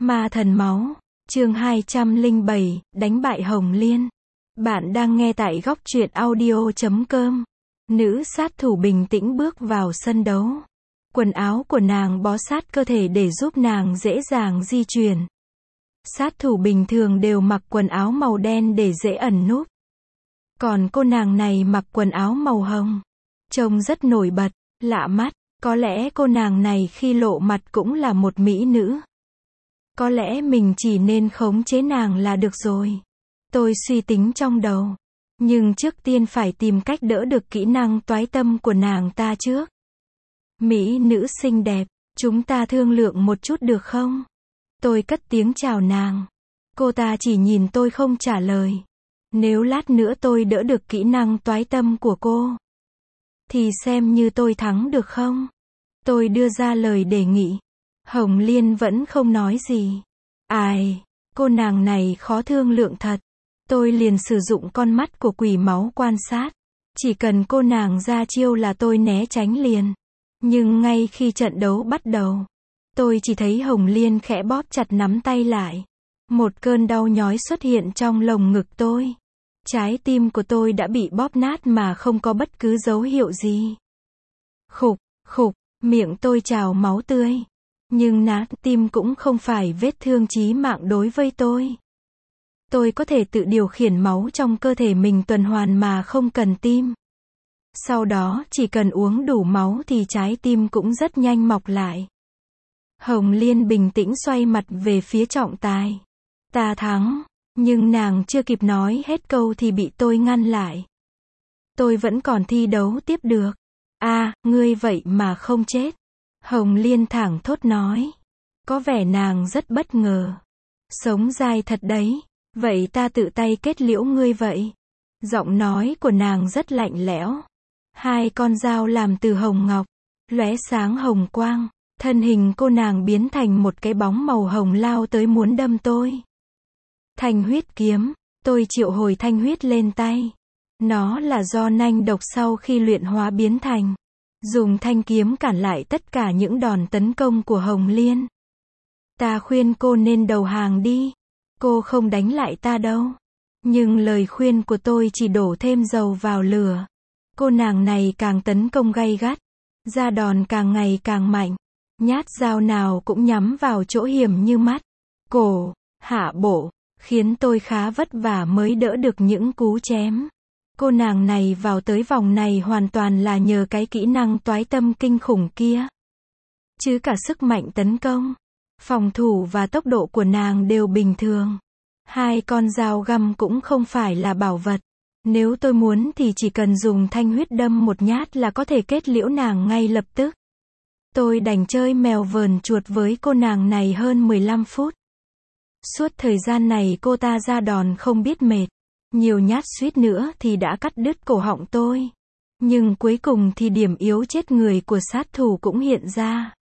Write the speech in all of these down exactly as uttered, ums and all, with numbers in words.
Ma thần máu, chương hai trăm lẻ bảy, đánh bại Hồng Liên. Bạn đang nghe tại góc truyện audio chấm com. Nữ sát thủ bình tĩnh bước vào sân đấu. Quần áo của nàng bó sát cơ thể để giúp nàng dễ dàng di chuyển. Sát thủ bình thường đều mặc quần áo màu đen để dễ ẩn núp. Còn cô nàng này mặc quần áo màu hồng. Trông rất nổi bật, lạ mắt. Có lẽ cô nàng này khi lộ mặt cũng là một mỹ nữ. Có lẽ mình chỉ nên khống chế nàng là được rồi. Tôi suy tính trong đầu. Nhưng trước tiên phải tìm cách đỡ được kỹ năng toái tâm của nàng ta trước. Mỹ nữ xinh đẹp, chúng ta thương lượng một chút được không? Tôi cất tiếng chào nàng. Cô ta chỉ nhìn tôi không trả lời. Nếu lát nữa tôi đỡ được kỹ năng toái tâm của cô, thì xem như tôi thắng được không? Tôi đưa ra lời đề nghị. Hồng Liên vẫn không nói gì. Ai, cô nàng này khó thương lượng thật. Tôi liền sử dụng con mắt của quỷ máu quan sát. Chỉ cần cô nàng ra chiêu là tôi né tránh liền. Nhưng ngay khi trận đấu bắt đầu, tôi chỉ thấy Hồng Liên khẽ bóp chặt nắm tay lại. Một cơn đau nhói xuất hiện trong lồng ngực tôi. Trái tim của tôi đã bị bóp nát mà không có bất cứ dấu hiệu gì. Khục, khục, miệng tôi trào máu tươi. Nhưng nát tim cũng không phải vết thương chí mạng đối với tôi. Tôi có thể tự điều khiển máu trong cơ thể mình tuần hoàn mà không cần tim. Sau đó chỉ cần uống đủ máu thì trái tim cũng rất nhanh mọc lại. Hồng Liên bình tĩnh xoay mặt về phía trọng tài. Ta thắng, nhưng nàng chưa kịp nói hết câu thì bị tôi ngăn lại. Tôi vẫn còn thi đấu tiếp được. À, ngươi vậy mà không chết. Hồng Liên thẳng thốt nói. Có vẻ nàng rất bất ngờ. Sống dai thật đấy. Vậy ta tự tay kết liễu ngươi vậy. Giọng nói của nàng rất lạnh lẽo. Hai con dao làm từ hồng ngọc, lóe sáng hồng quang. Thân hình cô nàng biến thành một cái bóng màu hồng lao tới muốn đâm tôi. Thanh huyết kiếm. Tôi triệu hồi thanh huyết lên tay. Nó là do nanh độc sau khi luyện hóa biến thành. Dùng thanh kiếm cản lại tất cả những đòn tấn công của Hồng Liên. Ta khuyên cô nên đầu hàng đi. Cô không đánh lại ta đâu. Nhưng lời khuyên của tôi chỉ đổ thêm dầu vào lửa. Cô nàng này càng tấn công gay gắt. Ra đòn càng ngày càng mạnh. Nhát dao nào cũng nhắm vào chỗ hiểm như mắt, cổ, hạ bộ. Khiến tôi khá vất vả mới đỡ được những cú chém. Cô nàng này vào tới vòng này hoàn toàn là nhờ cái kỹ năng toái tâm kinh khủng kia. Chứ cả sức mạnh tấn công, phòng thủ và tốc độ của nàng đều bình thường. Hai con dao găm cũng không phải là bảo vật. Nếu tôi muốn thì chỉ cần dùng thanh huyết đâm một nhát là có thể kết liễu nàng ngay lập tức. Tôi đành chơi mèo vờn chuột với cô nàng này hơn mười lăm phút. Suốt thời gian này cô ta ra đòn không biết mệt. Nhiều nhát suýt nữa thì đã cắt đứt cổ họng tôi. Nhưng cuối cùng thì điểm yếu chết người của sát thủ cũng hiện ra.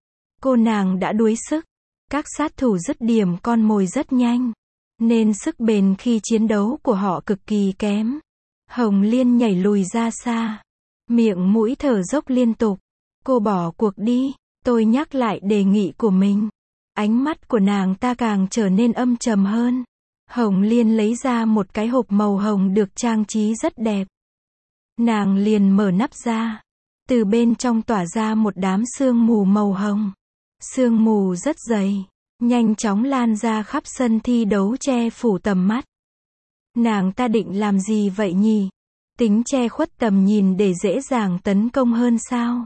Cô nàng đã đuối sức. Các sát thủ dứt điểm con mồi rất nhanh. Nên sức bền khi chiến đấu của họ cực kỳ kém. Hồng Liên nhảy lùi ra xa. Miệng mũi thở dốc liên tục. Cô bỏ cuộc đi. Tôi nhắc lại đề nghị của mình. Ánh mắt của nàng ta càng trở nên âm trầm hơn. Hồng Liên lấy ra một cái hộp màu hồng được trang trí rất đẹp. Nàng liền mở nắp ra. Từ bên trong tỏa ra một đám sương mù màu hồng. Sương mù rất dày. Nhanh chóng lan ra khắp sân thi đấu che phủ tầm mắt. Nàng ta định làm gì vậy nhỉ? Tính che khuất tầm nhìn để dễ dàng tấn công hơn sao?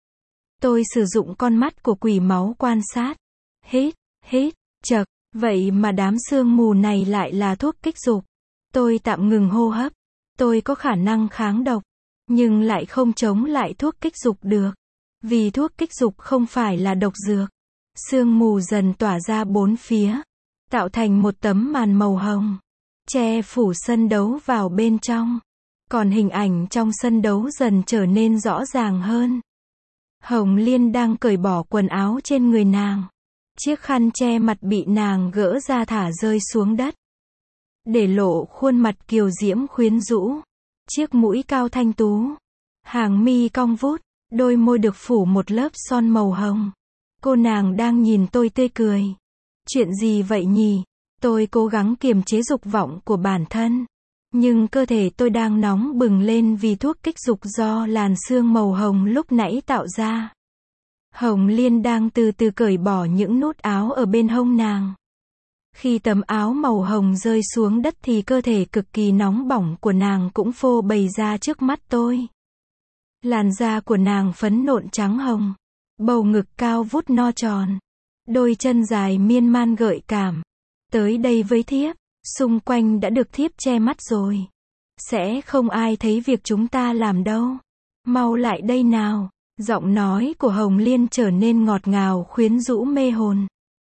Tôi sử dụng con mắt của quỷ máu quan sát. Hít, hít, chậc. Vậy mà đám sương mù này lại là thuốc kích dục. Tôi tạm ngừng hô hấp. Tôi có khả năng kháng độc. Nhưng lại không chống lại thuốc kích dục được. Vì thuốc kích dục không phải là độc dược. Sương mù dần tỏa ra bốn phía. Tạo thành một tấm màn màu hồng. Che phủ sân đấu vào bên trong. Còn hình ảnh trong sân đấu dần trở nên rõ ràng hơn. Hồng Liên đang cởi bỏ quần áo trên người nàng. Chiếc khăn che mặt bị nàng gỡ ra thả rơi xuống đất. Để lộ khuôn mặt kiều diễm khuyến rũ. Chiếc mũi cao thanh tú. Hàng mi cong vút. Đôi môi được phủ một lớp son màu hồng. Cô nàng đang nhìn tôi tươi cười. Chuyện gì vậy nhỉ? Tôi cố gắng kiềm chế dục vọng của bản thân. Nhưng cơ thể tôi đang nóng bừng lên vì thuốc kích dục do làn sương màu hồng lúc nãy tạo ra. Hồng Liên đang từ từ cởi bỏ những nút áo ở bên hông nàng. Khi tấm áo màu hồng rơi xuống đất thì cơ thể cực kỳ nóng bỏng của nàng cũng phô bày ra trước mắt tôi. Làn da của nàng phấn nộn trắng hồng. Bầu ngực cao vút no tròn. Đôi chân dài miên man gợi cảm. Tới đây với thiếp. Xung quanh đã được thiếp che mắt rồi. Sẽ không ai thấy việc chúng ta làm đâu. Mau lại đây nào. Giọng nói của Hồng Liên trở nên ngọt ngào khuyến rũ mê hồn.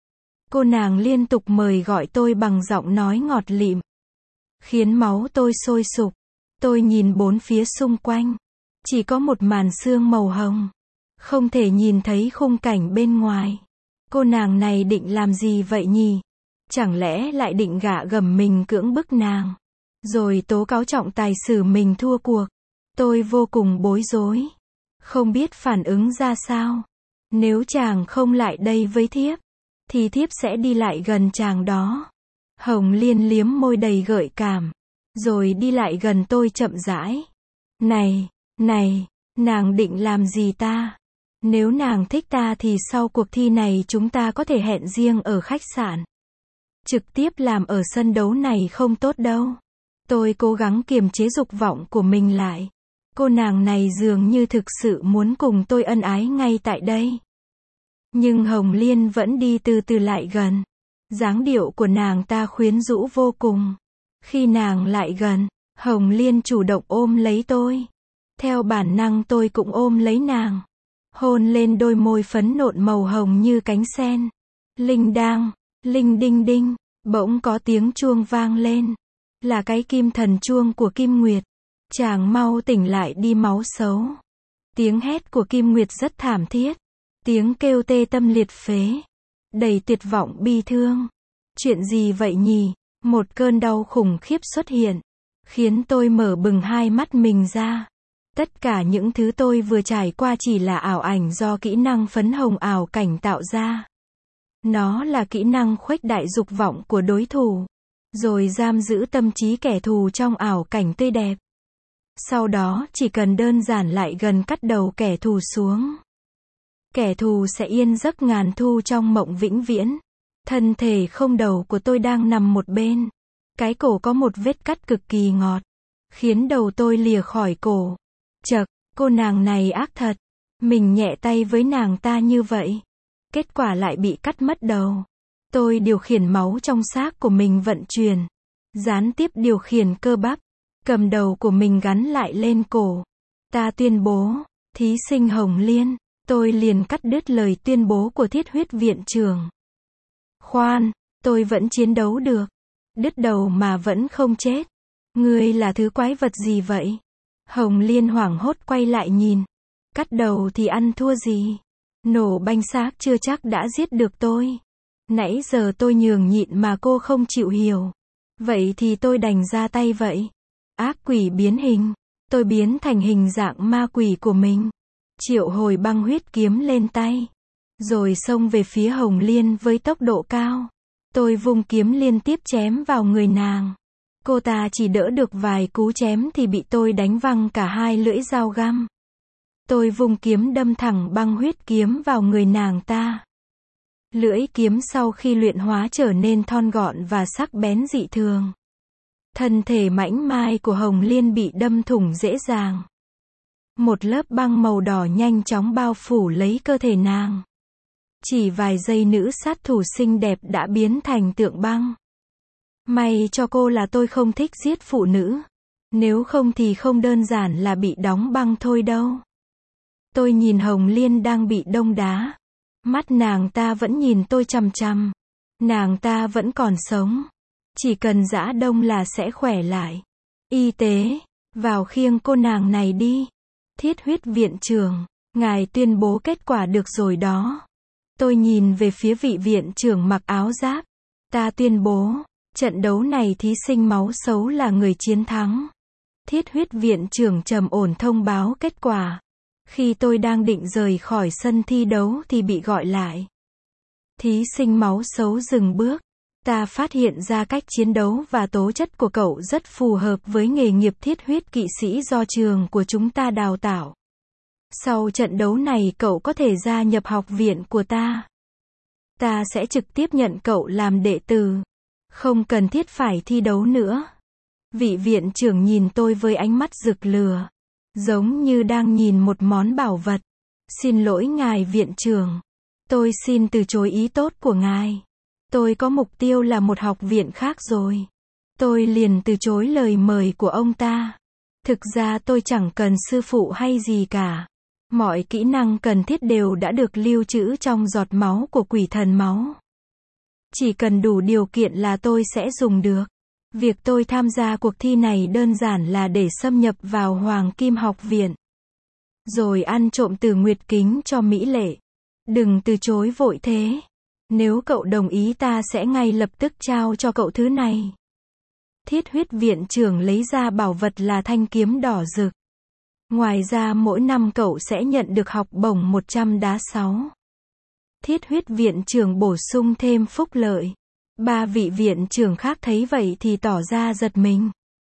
Cô nàng liên tục mời gọi tôi bằng giọng nói ngọt lịm. Khiến máu tôi sôi sục. Tôi nhìn bốn phía xung quanh. Chỉ có một màn sương màu hồng. Không thể nhìn thấy khung cảnh bên ngoài. Cô nàng này định làm gì vậy nhỉ? Chẳng lẽ lại định gạ gẫm mình cưỡng bức nàng? Rồi tố cáo trọng tài xử mình thua cuộc. Tôi vô cùng bối rối. Không biết phản ứng ra sao. Nếu chàng không lại đây với thiếp, thì thiếp sẽ đi lại gần chàng đó. Hồng Liên liếm môi đầy gợi cảm. Rồi đi lại gần tôi chậm rãi. Này, này, nàng định làm gì ta? Nếu nàng thích ta thì sau cuộc thi này chúng ta có thể hẹn riêng ở khách sạn. Trực tiếp làm ở sân đấu này không tốt đâu. Tôi cố gắng kiềm chế dục vọng của mình lại. Cô nàng này dường như thực sự muốn cùng tôi ân ái ngay tại đây. Nhưng Hồng Liên vẫn đi từ từ lại gần. Dáng điệu của nàng ta khuyến rũ vô cùng. Khi nàng lại gần, Hồng Liên chủ động ôm lấy tôi. Theo bản năng tôi cũng ôm lấy nàng. Hôn lên đôi môi phấn nộn màu hồng như cánh sen. Linh đang, linh đinh đinh, bỗng có tiếng chuông vang lên. Là cái kim thần chuông của Kim Nguyệt. Chàng mau tỉnh lại đi máu xấu. Tiếng hét của Kim Nguyệt rất thảm thiết. Tiếng kêu tê tâm liệt phế. Đầy tuyệt vọng bi thương. Chuyện gì vậy nhỉ? Một cơn đau khủng khiếp xuất hiện. Khiến tôi mở bừng hai mắt mình ra. Tất cả những thứ tôi vừa trải qua chỉ là ảo ảnh do kỹ năng phấn hồng ảo cảnh tạo ra. Nó là kỹ năng khuếch đại dục vọng của đối thủ. Rồi giam giữ tâm trí kẻ thù trong ảo cảnh tươi đẹp. Sau đó chỉ cần đơn giản lại gần cắt đầu kẻ thù xuống. Kẻ thù sẽ yên giấc ngàn thu trong mộng vĩnh viễn. Thân thể không đầu của tôi đang nằm một bên. Cái cổ có một vết cắt cực kỳ ngọt. Khiến đầu tôi lìa khỏi cổ. Chậc, cô nàng này ác thật. Mình nhẹ tay với nàng ta như vậy. Kết quả lại bị cắt mất đầu. Tôi điều khiển máu trong xác của mình vận chuyển. Gián tiếp điều khiển cơ bắp. Cầm đầu của mình gắn lại lên cổ. Ta tuyên bố, thí sinh Hồng Liên. Tôi liền cắt đứt lời tuyên bố của Thiết Huyết Viện trưởng. Khoan, tôi vẫn chiến đấu được. Đứt đầu mà vẫn không chết. Ngươi là thứ quái vật gì vậy? Hồng Liên hoảng hốt quay lại nhìn. Cắt đầu thì ăn thua gì? Nổ banh xác chưa chắc đã giết được tôi. Nãy giờ tôi nhường nhịn mà cô không chịu hiểu. Vậy thì tôi đành ra tay vậy. Ác quỷ biến hình. Tôi biến thành hình dạng ma quỷ của mình. Triệu hồi băng huyết kiếm lên tay. Rồi xông về phía Hồng Liên với tốc độ cao. Tôi vung kiếm liên tiếp chém vào người nàng. Cô ta chỉ đỡ được vài cú chém thì bị tôi đánh văng cả hai lưỡi dao găm. Tôi vung kiếm đâm thẳng băng huyết kiếm vào người nàng ta. Lưỡi kiếm sau khi luyện hóa trở nên thon gọn và sắc bén dị thường. Thân thể mảnh mai của Hồng Liên bị đâm thủng dễ dàng. Một lớp băng màu đỏ nhanh chóng bao phủ lấy cơ thể nàng. Chỉ vài giây nữ sát thủ xinh đẹp đã biến thành tượng băng. May cho cô là tôi không thích giết phụ nữ. Nếu không thì không đơn giản là bị đóng băng thôi đâu. Tôi nhìn Hồng Liên đang bị đông đá. Mắt nàng ta vẫn nhìn tôi chằm chằm. Nàng ta vẫn còn sống. Chỉ cần giã đông là sẽ khỏe lại. Y tế, vào khiêng cô nàng này đi. Thiết Huyết Viện trưởng, ngài tuyên bố kết quả được rồi đó. Tôi nhìn về phía vị viện trưởng mặc áo giáp. Ta tuyên bố, trận đấu này thí sinh máu xấu là người chiến thắng. Thiết Huyết Viện trưởng trầm ổn thông báo kết quả. Khi tôi đang định rời khỏi sân thi đấu thì bị gọi lại. Thí sinh máu xấu dừng bước. Ta phát hiện ra cách chiến đấu và tố chất của cậu rất phù hợp với nghề nghiệp thiết huyết kỵ sĩ do trường của chúng ta đào tạo. Sau trận đấu này cậu có thể gia nhập học viện của ta. Ta sẽ trực tiếp nhận cậu làm đệ tử. Không cần thiết phải thi đấu nữa. Vị viện trưởng nhìn tôi với ánh mắt rực lửa. Giống như đang nhìn một món bảo vật. Xin lỗi ngài viện trưởng. Tôi xin từ chối ý tốt của ngài. Tôi có mục tiêu là một học viện khác rồi. Tôi liền từ chối lời mời của ông ta. Thực ra tôi chẳng cần sư phụ hay gì cả. Mọi kỹ năng cần thiết đều đã được lưu trữ trong giọt máu của quỷ thần máu. Chỉ cần đủ điều kiện là tôi sẽ dùng được. Việc tôi tham gia cuộc thi này đơn giản là để xâm nhập vào Hoàng Kim Học Viện. Rồi ăn trộm từ Nguyệt Kính cho mỹ lệ. Đừng từ chối vội thế. Nếu cậu đồng ý ta sẽ ngay lập tức trao cho cậu thứ này. Thiết huyết viện trưởng lấy ra bảo vật là thanh kiếm đỏ rực. Ngoài ra mỗi năm cậu sẽ nhận được học bổng một trăm đá sáu. Thiết huyết viện trưởng bổ sung thêm phúc lợi. Ba vị viện trưởng khác thấy vậy thì tỏ ra giật mình.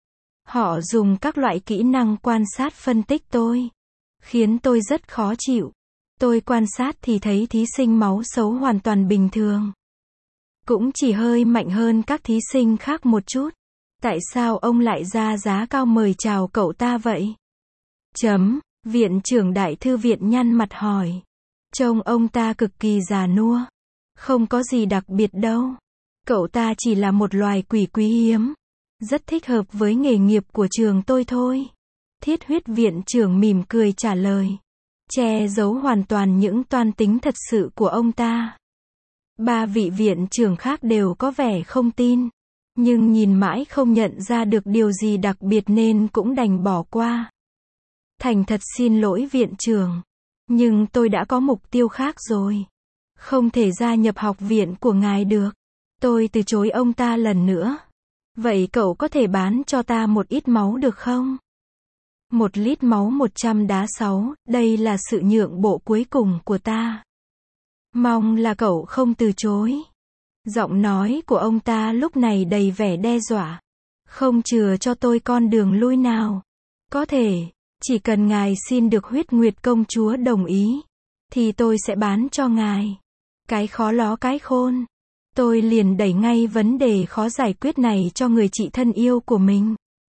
Họ dùng các loại kỹ năng quan sát phân tích tôi. Khiến tôi rất khó chịu. Tôi quan sát thì thấy thí sinh máu xấu hoàn toàn bình thường. Cũng chỉ hơi mạnh hơn các thí sinh khác một chút. Tại sao ông lại ra giá cao mời chào cậu ta vậy? Chấm, viện trưởng đại thư viện nhăn mặt hỏi. Trông ông ta cực kỳ già nua. Không có gì đặc biệt đâu. Cậu ta chỉ là một loài quỷ quý hiếm. Rất thích hợp với nghề nghiệp của trường tôi thôi. Thiết huyết viện trưởng mỉm cười trả lời. Che giấu hoàn toàn những toan tính thật sự của ông ta. Ba vị viện trưởng khác đều có vẻ không tin. Nhưng nhìn mãi không nhận ra được điều gì đặc biệt nên cũng đành bỏ qua. Thành thật xin lỗi viện trưởng. Nhưng tôi đã có mục tiêu khác rồi. Không thể gia nhập học viện của ngài được. Tôi từ chối ông ta lần nữa. Vậy cậu có thể bán cho ta một ít máu được không? Một lít máu một trăm đá sáu, đây là sự nhượng bộ cuối cùng của ta. Mong là cậu không từ chối. Giọng nói của ông ta lúc này đầy vẻ đe dọa. Không chừa cho tôi con đường lui nào. Có thể, chỉ cần ngài xin được huyết nguyệt công chúa đồng ý, thì tôi sẽ bán cho ngài. Cái khó ló cái khôn. Tôi liền đẩy ngay vấn đề khó giải quyết này cho người chị thân yêu của mình.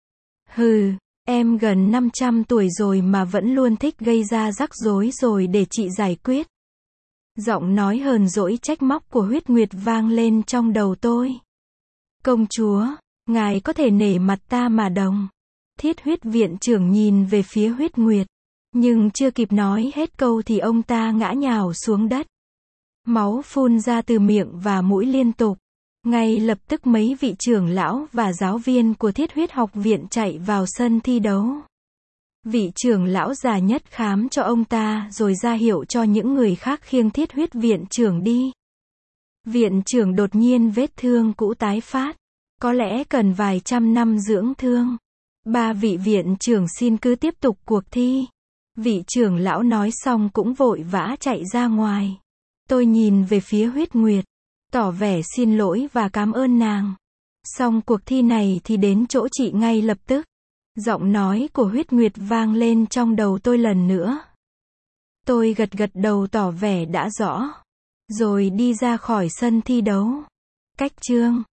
Hừ, em gần năm trăm tuổi rồi mà vẫn luôn thích gây ra rắc rối rồi để chị giải quyết. Giọng nói hờn dỗi trách móc của huyết nguyệt vang lên trong đầu tôi. Công chúa, ngài có thể nể mặt ta mà đồng. Thiết huyết viện trưởng nhìn về phía huyết nguyệt. Nhưng chưa kịp nói hết câu thì ông ta ngã nhào xuống đất. Máu phun ra từ miệng và mũi liên tục. Ngay lập tức mấy vị trưởng lão và giáo viên của thiết huyết học viện chạy vào sân thi đấu. Vị trưởng lão già nhất khám cho ông ta rồi ra hiệu cho những người khác khiêng thiết huyết viện trưởng đi. Viện trưởng đột nhiên vết thương cũ tái phát. Có lẽ cần vài trăm năm dưỡng thương. Ba vị viện trưởng xin cứ tiếp tục cuộc thi. Vị trưởng lão nói xong cũng vội vã chạy ra ngoài. Tôi nhìn về phía huyết nguyệt. Tỏ vẻ xin lỗi và cảm ơn nàng. Xong cuộc thi này thì đến chỗ chị ngay lập tức. Giọng nói của huyết nguyệt vang lên trong đầu tôi lần nữa. Tôi gật gật đầu tỏ vẻ đã rõ. Rồi đi ra khỏi sân thi đấu. Cách chương